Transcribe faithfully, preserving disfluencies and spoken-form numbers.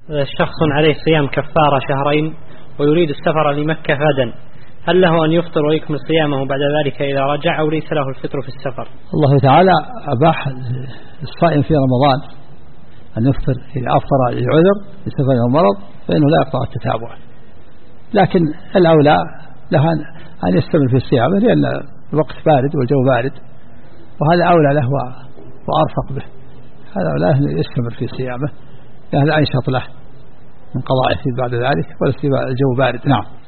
شخص عليه صيام كفارة شهرين ويريد السفر لمكة غدا، هل له أن يفطر ويكمل صيامه بعد ذلك إذا رجع أو ليس له الفطر في السفر؟ الله تعالى أباح الصائم في رمضان أن يفطر إذا أفطر للعذر لسفر أو مرض فإنه لا يقطع التتابع، لكن الأولى له أن يستمر في صيامه لأن الوقت بارد والجو بارد، وهذا أولى له وأرفق به، هذا أولى يستمر في صيامه لأن لا ينشط له من قضائه بعد ذلك ولا الجو بارد. نعم.